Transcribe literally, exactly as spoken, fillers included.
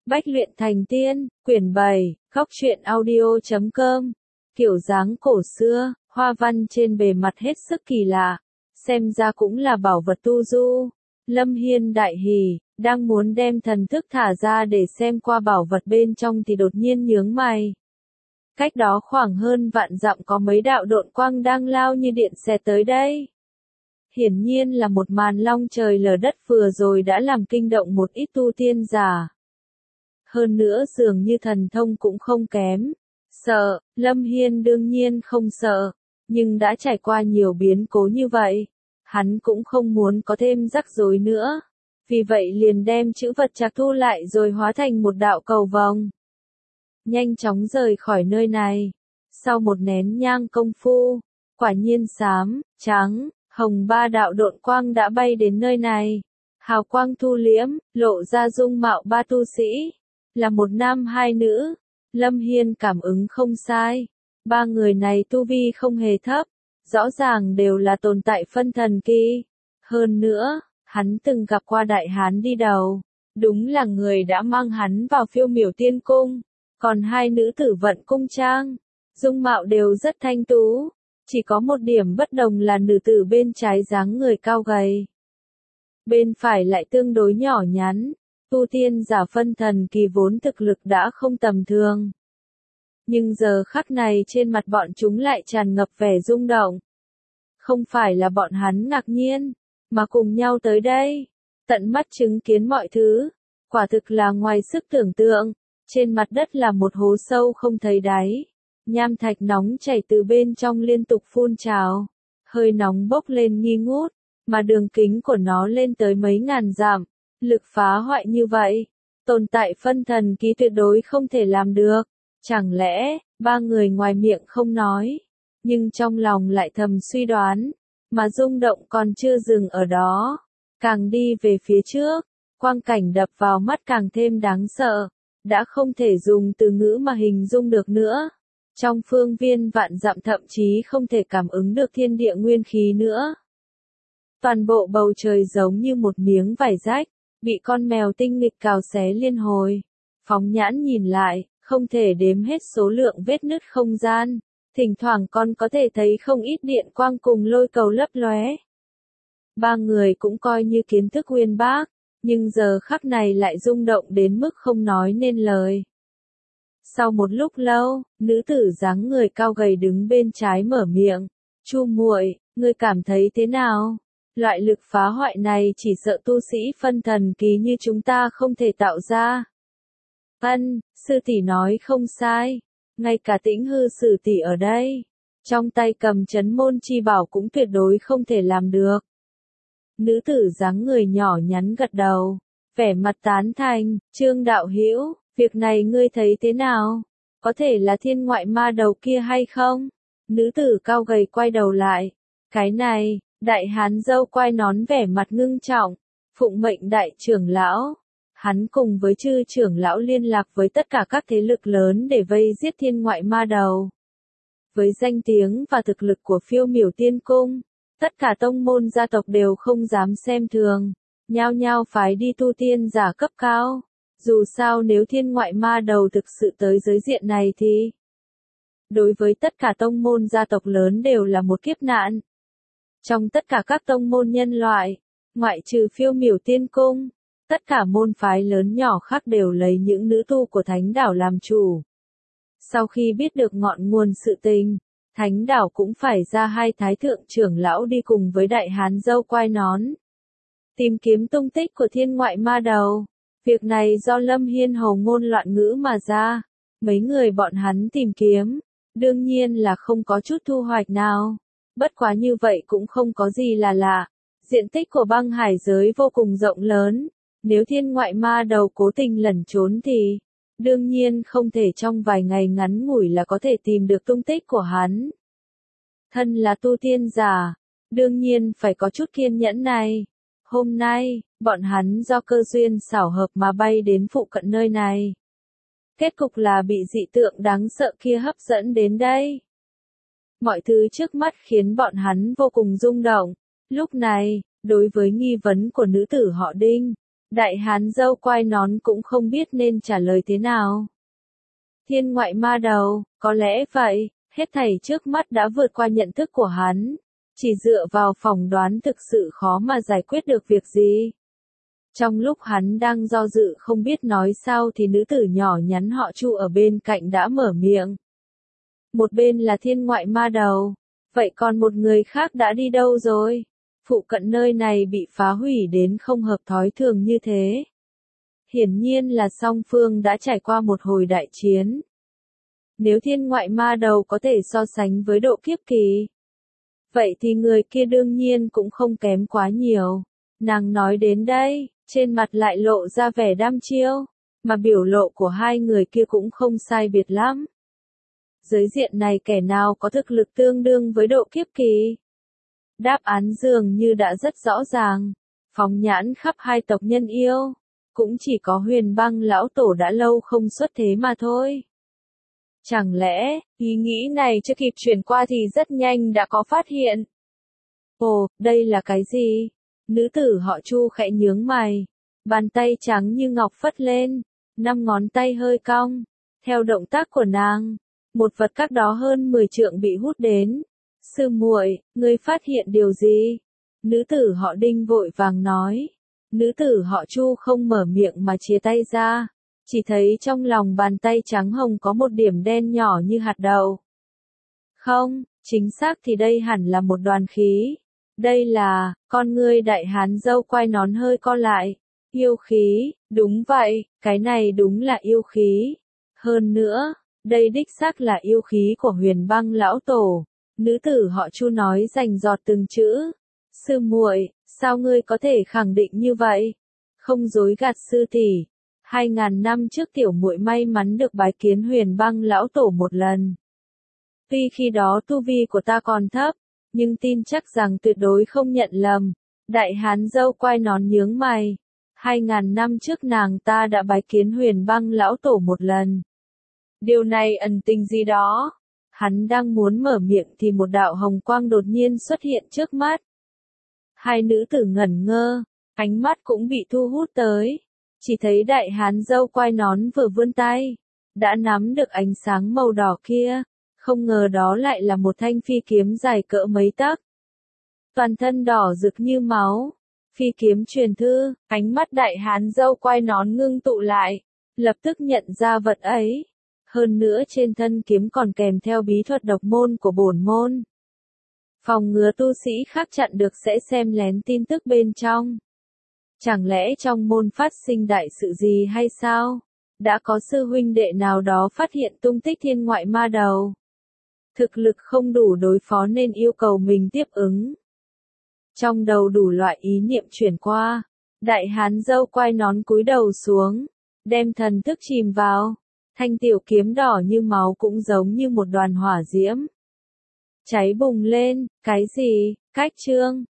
Bách luyện thành tiên, quyển bảy, góc truyện audio chấm com. Kiểu dáng cổ xưa, hoa văn trên bề mặt hết sức kỳ lạ, xem ra cũng là bảo vật tu du. Lâm Hiên đại hỉ, đang muốn đem thần thức thả ra để xem qua bảo vật bên trong thì đột nhiên nhướng mày. Cách đó khoảng hơn vạn dặm có mấy đạo độn quang đang lao như điện xẹt tới đây. Hiển nhiên là một màn long trời lở đất vừa rồi đã làm kinh động một ít tu tiên giả. Hơn nữa dường như thần thông cũng không kém. Sợ, Lâm Hiên đương nhiên không sợ, nhưng đã trải qua nhiều biến cố như vậy, hắn cũng không muốn có thêm rắc rối nữa. Vì vậy liền đem chữ vật trạc thu lại rồi hóa thành một đạo cầu vồng. Nhanh chóng rời khỏi nơi này. Sau một nén nhang công phu, quả nhiên xám, trắng, hồng ba đạo độn quang đã bay đến nơi này. Hào quang thu liễm, lộ ra dung mạo ba tu sĩ. Là một nam hai nữ. Lâm Hiên cảm ứng không sai. Ba người này tu vi không hề thấp. Rõ ràng đều là tồn tại phân thần kỳ. Hơn nữa, hắn từng gặp qua đại hán đi đầu. Đúng là người đã mang hắn vào Phiêu Miểu Tiên Cung. Còn hai nữ tử Vận Cung Trang, dung mạo đều rất thanh tú. Chỉ có một điểm bất đồng là nữ tử bên trái dáng người cao gầy. Bên phải lại tương đối nhỏ nhắn. Tu tiên giả phân thần kỳ vốn thực lực đã không tầm thường. Nhưng giờ khắc này trên mặt bọn chúng lại tràn ngập vẻ rung động. Không phải là bọn hắn ngạc nhiên, mà cùng nhau tới đây. Tận mắt chứng kiến mọi thứ. Quả thực là ngoài sức tưởng tượng. Trên mặt đất là một hố sâu không thấy đáy. Nham thạch nóng chảy từ bên trong liên tục phun trào. Hơi nóng bốc lên nghi ngút. Mà đường kính của nó lên tới mấy ngàn dặm. Lực phá hoại như vậy, tồn tại phân thần ký tuyệt đối không thể làm được. Chẳng lẽ, ba người ngoài miệng không nói, nhưng trong lòng lại thầm suy đoán, mà rung động còn chưa dừng ở đó. Càng đi về phía trước, quang cảnh đập vào mắt càng thêm đáng sợ, đã không thể dùng từ ngữ mà hình dung được nữa. Trong phương viên vạn dặm thậm chí không thể cảm ứng được thiên địa nguyên khí nữa. Toàn bộ bầu trời giống như một miếng vải rách. Bị con mèo tinh nghịch cào xé liên hồi. Phóng nhãn nhìn lại, không thể đếm hết số lượng vết nứt không gian. Thỉnh thoảng con có thể thấy không ít điện quang cùng lôi cầu lấp lóe. Ba người cũng coi như kiến thức uyên bác, nhưng giờ khắc này lại rung động đến mức không nói nên lời. Sau một lúc lâu, nữ tử dáng người cao gầy đứng bên trái mở miệng. Chu muội, ngươi cảm thấy thế nào? Loại lực phá hoại này chỉ sợ tu sĩ phân thần kỳ như chúng ta không thể tạo ra. Ân, sư tỷ nói không sai. Ngay cả Tĩnh Hư sư tỷ ở đây, trong tay cầm chấn môn chi bảo cũng tuyệt đối không thể làm được. Nữ tử dáng người nhỏ nhắn gật đầu, vẻ mặt tán thành. Trương đạo hữu, việc này ngươi thấy thế nào? Có thể là thiên ngoại ma đầu kia hay không? Nữ tử cao gầy quay đầu lại. Cái này, đại hán râu quai nón vẻ mặt ngưng trọng, phụng mệnh đại trưởng lão. Hắn cùng với chư trưởng lão liên lạc với tất cả các thế lực lớn để vây giết thiên ngoại ma đầu. Với danh tiếng và thực lực của Phiêu Miểu Tiên Cung, tất cả tông môn gia tộc đều không dám xem thường, nhao nhao phái đi tu tiên giả cấp cao. Dù sao nếu thiên ngoại ma đầu thực sự tới giới diện này thì, đối với tất cả tông môn gia tộc lớn đều là một kiếp nạn. Trong tất cả các tông môn nhân loại, ngoại trừ Phiêu Miểu Tiên Cung, tất cả môn phái lớn nhỏ khác đều lấy những nữ tu của Thánh Đảo làm chủ. Sau khi biết được ngọn nguồn sự tình, Thánh Đảo cũng phải ra hai thái thượng trưởng lão đi cùng với đại hán râu quai nón. Tìm kiếm tung tích của thiên ngoại ma đầu. Việc này do Lâm Hiên hầu ngôn loạn ngữ mà ra. Mấy người bọn hắn tìm kiếm, đương nhiên là không có chút thu hoạch nào. Bất quá như vậy cũng không có gì là lạ. Diện tích của băng hải giới vô cùng rộng lớn. Nếu thiên ngoại ma đầu cố tình lẩn trốn thì, đương nhiên không thể trong vài ngày ngắn ngủi là có thể tìm được tung tích của hắn. Thân là tu tiên giả, đương nhiên phải có chút kiên nhẫn này. Hôm nay, bọn hắn do cơ duyên xảo hợp mà bay đến phụ cận nơi này. Kết cục là bị dị tượng đáng sợ kia hấp dẫn đến đây. Mọi thứ trước mắt khiến bọn hắn vô cùng rung động. Lúc này, đối với nghi vấn của nữ tử họ Đinh, Đại hán dâu quai nón cũng không biết nên trả lời thế nào. Thiên ngoại ma đầu, có lẽ vậy, hết thảy trước mắt đã vượt qua nhận thức của hắn. Chỉ dựa vào phỏng đoán thực sự khó mà giải quyết được việc gì. Trong lúc hắn đang do dự không biết nói sao thì nữ tử nhỏ nhắn họ Chu ở bên cạnh đã mở miệng. Một bên là thiên ngoại ma đầu, vậy còn một người khác đã đi đâu rồi? Phụ cận nơi này bị phá hủy đến không hợp thói thường như thế. Hiển nhiên là song phương đã trải qua một hồi đại chiến. Nếu thiên ngoại ma đầu có thể so sánh với độ kiếp kỳ, vậy thì người kia đương nhiên cũng không kém quá nhiều. Nàng nói đến đây, trên mặt lại lộ ra vẻ đăm chiêu, mà biểu lộ của hai người kia cũng không sai biệt lắm. Giới diện này kẻ nào có thực lực tương đương với độ kiếp kỳ? Đáp án dường như đã rất rõ ràng, phóng nhãn khắp hai tộc nhân yêu, cũng chỉ có Huyền Băng lão tổ đã lâu không xuất thế mà thôi. Chẳng lẽ, ý nghĩ này chưa kịp chuyển qua thì rất nhanh đã có phát hiện. Ồ, đây là cái gì? Nữ tử họ Chu khẽ nhướng mày, bàn tay trắng như ngọc phất lên, năm ngón tay hơi cong. Theo động tác của nàng, một vật cách đó hơn mười trượng bị hút đến. Sư muội, ngươi phát hiện điều gì? Nữ tử họ Đinh vội vàng nói. Nữ tử họ Chu không mở miệng mà chia tay ra, chỉ thấy trong lòng bàn tay trắng hồng có một điểm đen nhỏ như hạt đậu. Không, chính xác thì đây hẳn là một đoàn khí. Đây là, con ngươi đại hán dâu quai nón hơi co lại. Yêu khí, đúng vậy, cái này đúng là yêu khí. Hơn nữa, đây đích xác là yêu khí của Huyền Băng lão tổ. Nữ tử họ Chu nói rành rọt từng chữ. Sư muội, sao ngươi có thể khẳng định như vậy? Không dối gạt sư tỷ. Hai ngàn năm trước tiểu muội may mắn được bái kiến Huyền Băng lão tổ một lần. Tuy khi đó tu vi của ta còn thấp, nhưng tin chắc rằng tuyệt đối không nhận lầm. Đại hán dâu quai nón nhướng mày. Hai ngàn năm trước nàng ta đã bái kiến Huyền Băng lão tổ một lần. Điều này ẩn tình gì đó? Hắn đang muốn mở miệng thì một đạo hồng quang đột nhiên xuất hiện trước mắt. Hai nữ tử ngẩn ngơ, ánh mắt cũng bị thu hút tới. Chỉ thấy đại hán dâu quai nón vừa vươn tay, đã nắm được ánh sáng màu đỏ kia. Không ngờ đó lại là một thanh phi kiếm dài cỡ mấy tấc. Toàn thân đỏ rực như máu. Phi kiếm truyền thư, ánh mắt đại hán dâu quai nón ngưng tụ lại, lập tức nhận ra vật ấy. Hơn nữa trên thân kiếm còn kèm theo bí thuật độc môn của bổn môn. Phòng ngừa tu sĩ khác chặn được sẽ xem lén tin tức bên trong. Chẳng lẽ trong môn phát sinh đại sự gì hay sao? Đã có sư huynh đệ nào đó phát hiện tung tích thiên ngoại ma đầu. Thực lực không đủ đối phó nên yêu cầu mình tiếp ứng. Trong đầu đủ loại ý niệm chuyển qua, đại hán dâu quai nón cúi đầu xuống, đem thần thức chìm vào. Thanh tiểu kiếm đỏ như máu cũng giống như một đoàn hỏa diễm. Cháy bùng lên, cái gì, cách chương.